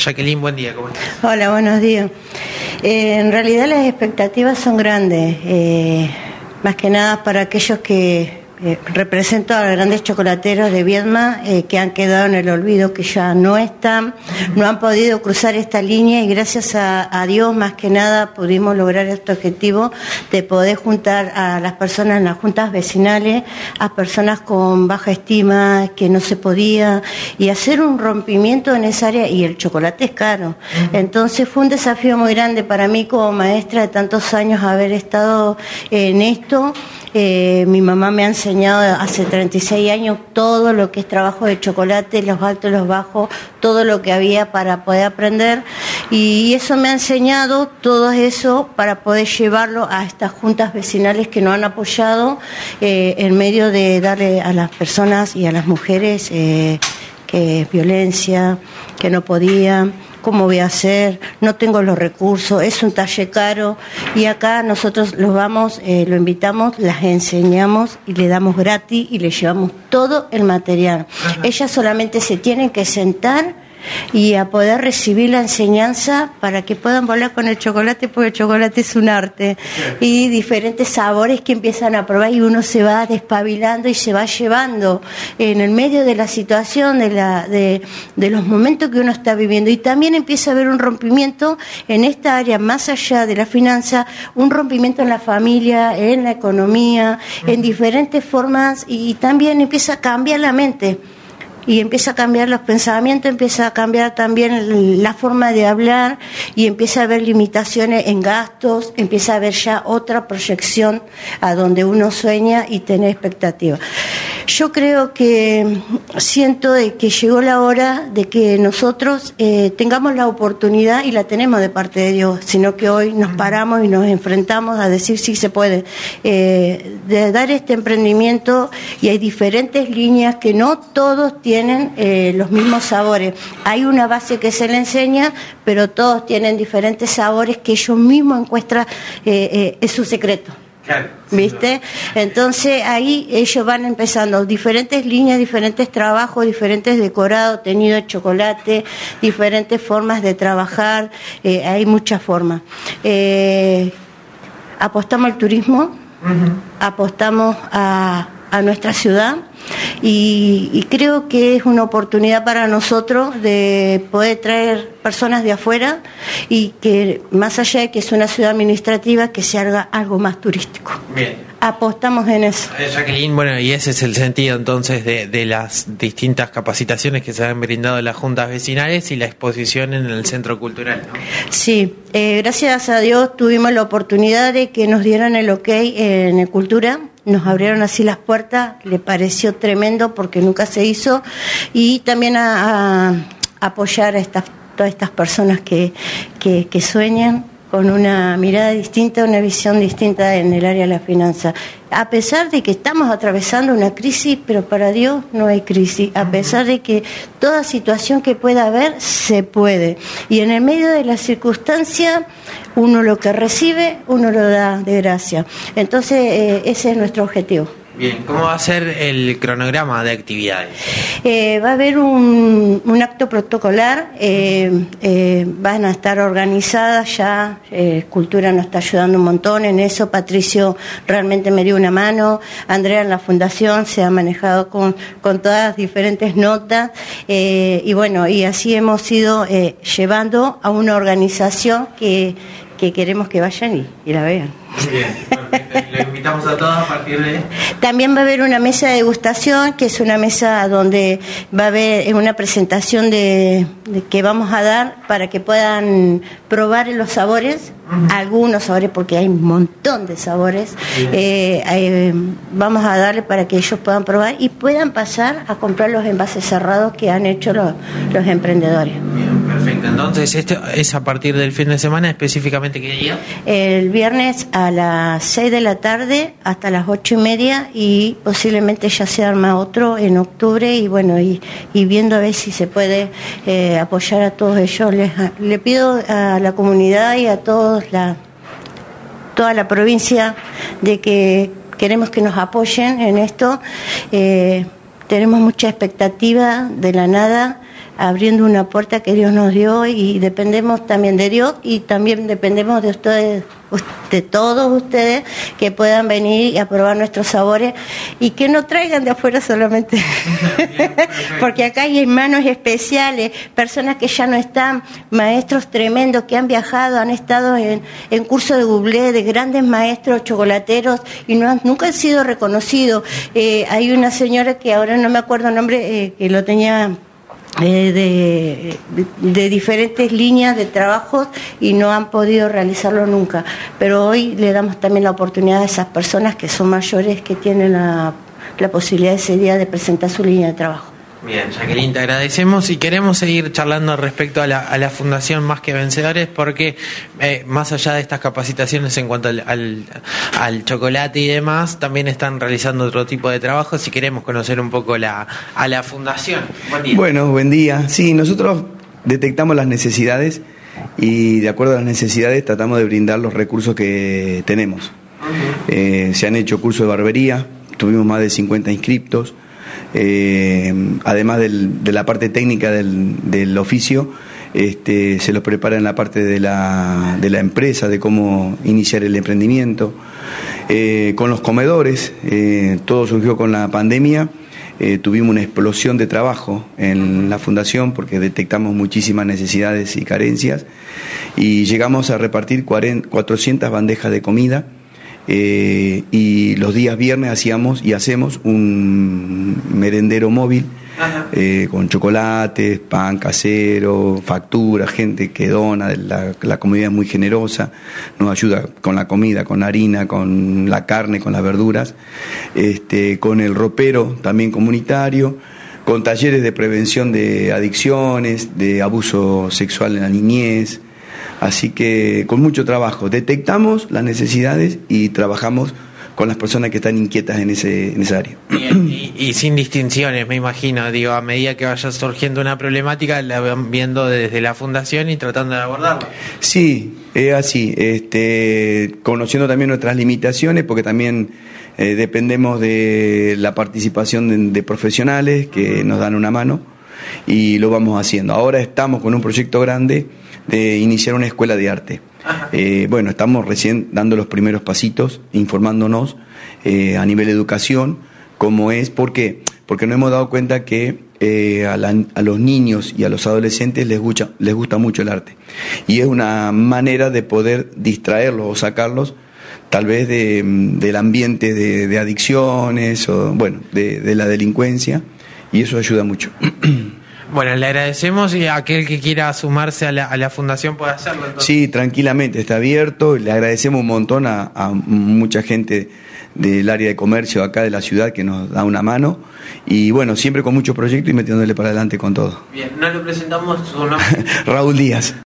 Jacqueline, buen día, ¿cómo estás? Hola, buenos días. En realidad las expectativas son grandes, más que nada para aquellos que represento a los grandes chocolateros de Viedma, que han quedado en el olvido, que ya no están, no han podido cruzar esta línea, y gracias a Dios más que nada pudimos lograr este objetivo de poder juntar a las personas en las juntas vecinales, a personas con baja estima, que no se podía, y hacer un rompimiento en esa área. Y el chocolate es caro, entonces fue un desafío muy grande para mí como maestra de tantos años haber estado en esto. Mi mamá me ha enseñado hace 36 años todo lo que es trabajo de chocolate, los altos, los bajos, todo lo que había para poder aprender, y eso me ha enseñado todo eso para poder llevarlo a estas juntas vecinales que nos han apoyado en medio de darle a las personas y a las mujeres que es violencia, que no podía. ¿Cómo voy a hacer? No tengo los recursos, es un taller caro, y acá nosotros los vamos, lo invitamos, las enseñamos y le damos gratis y le llevamos todo el material. Ajá. Ellas solamente se tienen que sentar y a poder recibir la enseñanza para que puedan volar con el chocolate, porque el chocolate es un arte, y diferentes sabores que empiezan a probar, y uno se va despabilando y se va llevando en el medio de la situación, de los momentos que uno está viviendo. Y también empieza a haber un rompimiento en esta área, más allá de la finanza, un rompimiento en la familia, en la economía, en diferentes formas, y también empieza a cambiar la mente. Y empieza a cambiar los pensamientos, empieza a cambiar también la forma de hablar, y empieza a haber limitaciones en gastos, empieza a haber ya otra proyección a donde uno sueña y tiene expectativas. Yo creo que siento de que llegó la hora de que nosotros tengamos la oportunidad, y la tenemos de parte de Dios, sino que hoy nos paramos y nos enfrentamos a decir sí se puede, de dar este emprendimiento, y hay diferentes líneas que no todos tienen los mismos sabores. Hay una base que se le enseña, pero todos tienen diferentes sabores que ellos mismos encuentran, es su secreto. Claro, ¿viste? Entonces ahí ellos van empezando diferentes líneas, diferentes trabajos, diferentes decorados, teñido de chocolate, diferentes formas de trabajar, hay muchas formas. Apostamos al turismo, apostamos a nuestra ciudad, y creo que es una oportunidad para nosotros de poder traer personas de afuera, y que más allá de que es una ciudad administrativa, que se haga algo más turístico. Bien. Apostamos en eso. Jacqueline, bueno, y ese es el sentido entonces de las distintas capacitaciones que se han brindado en las juntas vecinales y la exposición en el Centro Cultural, ¿no? Sí, gracias a Dios tuvimos la oportunidad de que nos dieran el ok en el Cultura. Nos abrieron así las puertas, le pareció tremendo porque nunca se hizo, y también a apoyar a todas estas personas que sueñan con una mirada distinta, una visión distinta en el área de la finanza. A pesar de que estamos atravesando una crisis, pero para Dios no hay crisis. A pesar de que toda situación que pueda haber, se puede. Y en el medio de la circunstancia, uno lo que recibe, uno lo da de gracia. Entonces, ese es nuestro objetivo. Bien, ¿cómo va a ser el cronograma de actividades? Va a haber un acto protocolar, van a estar organizadas ya, Cultura nos está ayudando un montón en eso, Patricio realmente me dio una mano, Andrea en la fundación se ha manejado con todas las diferentes notas, y bueno, y así hemos ido llevando a una organización que queremos que vayan y la vean. Bien, perfecto. Lo invitamos a todos a partir de... También va a haber una mesa de degustación, que es una mesa donde va a haber una presentación de que vamos a dar para que puedan probar los sabores, algunos sabores, porque hay un montón de sabores. Vamos a darle para que ellos puedan probar y puedan pasar a comprar los envases cerrados que han hecho los emprendedores. Bien, perfecto. Entonces, ¿esto es a partir del fin de semana? ¿Específicamente qué día? El viernes a las 6 de la tarde hasta las 8:30, y posiblemente ya se arma otro en octubre, y bueno, y viendo a ver si se puede apoyar a todos ellos. Le pido a la comunidad y a toda la provincia de que queremos que nos apoyen en esto. Tenemos mucha expectativa de la nada. abriendo una puerta que Dios nos dio, y dependemos también de Dios y también dependemos de ustedes, de todos ustedes, que puedan venir y a probar nuestros sabores y que no traigan de afuera solamente porque acá hay manos especiales, personas que ya no están, maestros tremendos que han viajado, han estado en cursos de Google, de grandes maestros chocolateros y nunca han sido reconocidos. Hay una señora que ahora no me acuerdo el nombre, que lo tenía de diferentes líneas de trabajos y no han podido realizarlo nunca, pero hoy le damos también la oportunidad a esas personas que son mayores, que tienen la posibilidad ese día de presentar su línea de trabajo. Bien, Jacqueline, te agradecemos y queremos seguir charlando respecto a la Fundación Más que Vencedores, porque más allá de estas capacitaciones en cuanto al chocolate y demás, también están realizando otro tipo de trabajos y queremos conocer un poco a la Fundación. Buen día. Bueno, buen día. Sí, nosotros detectamos las necesidades y de acuerdo a las necesidades tratamos de brindar los recursos que tenemos. Se han hecho cursos de barbería, tuvimos más de 50 inscriptos. Además de la parte técnica del oficio, se los prepara en la parte de la empresa, de cómo iniciar el emprendimiento. Con los comedores, todo surgió con la pandemia. Tuvimos una explosión de trabajo en la fundación porque detectamos muchísimas necesidades y carencias y llegamos a repartir 400 bandejas de comida. Y los días viernes hacemos un merendero móvil con chocolates, pan casero, facturas, gente que dona, la comunidad es muy generosa, nos ayuda con la comida, con la harina, con la carne, con las verduras, con el ropero también comunitario, con talleres de prevención de adicciones, de abuso sexual en la niñez. Así que con mucho trabajo detectamos las necesidades y trabajamos con las personas que están inquietas en esa área. Bien, y sin distinciones, me imagino, digo, a medida que vaya surgiendo una problemática, la van viendo desde la fundación y tratando de abordarla. Sí, es así, conociendo también nuestras limitaciones, porque también dependemos de la participación de profesionales que nos dan una mano y lo vamos haciendo. Ahora estamos con un proyecto grande de iniciar una escuela de arte. Bueno, estamos recién dando los primeros pasitos, informándonos a nivel de educación, cómo es, ¿por qué? Porque nos hemos dado cuenta que a los niños y a los adolescentes les gusta mucho el arte. Y es una manera de poder distraerlos o sacarlos tal vez del ambiente de adicciones o, bueno, de la delincuencia, y eso ayuda mucho. Bueno, le agradecemos y aquel que quiera sumarse a la fundación puede hacerlo. Entonces. Sí, tranquilamente, está abierto. Le agradecemos un montón a mucha gente del área de comercio acá de la ciudad que nos da una mano. Y bueno, siempre con muchos proyectos y metiéndole para adelante con todo. Bien, ¿no le presentamos su nombre? Raúl Díaz.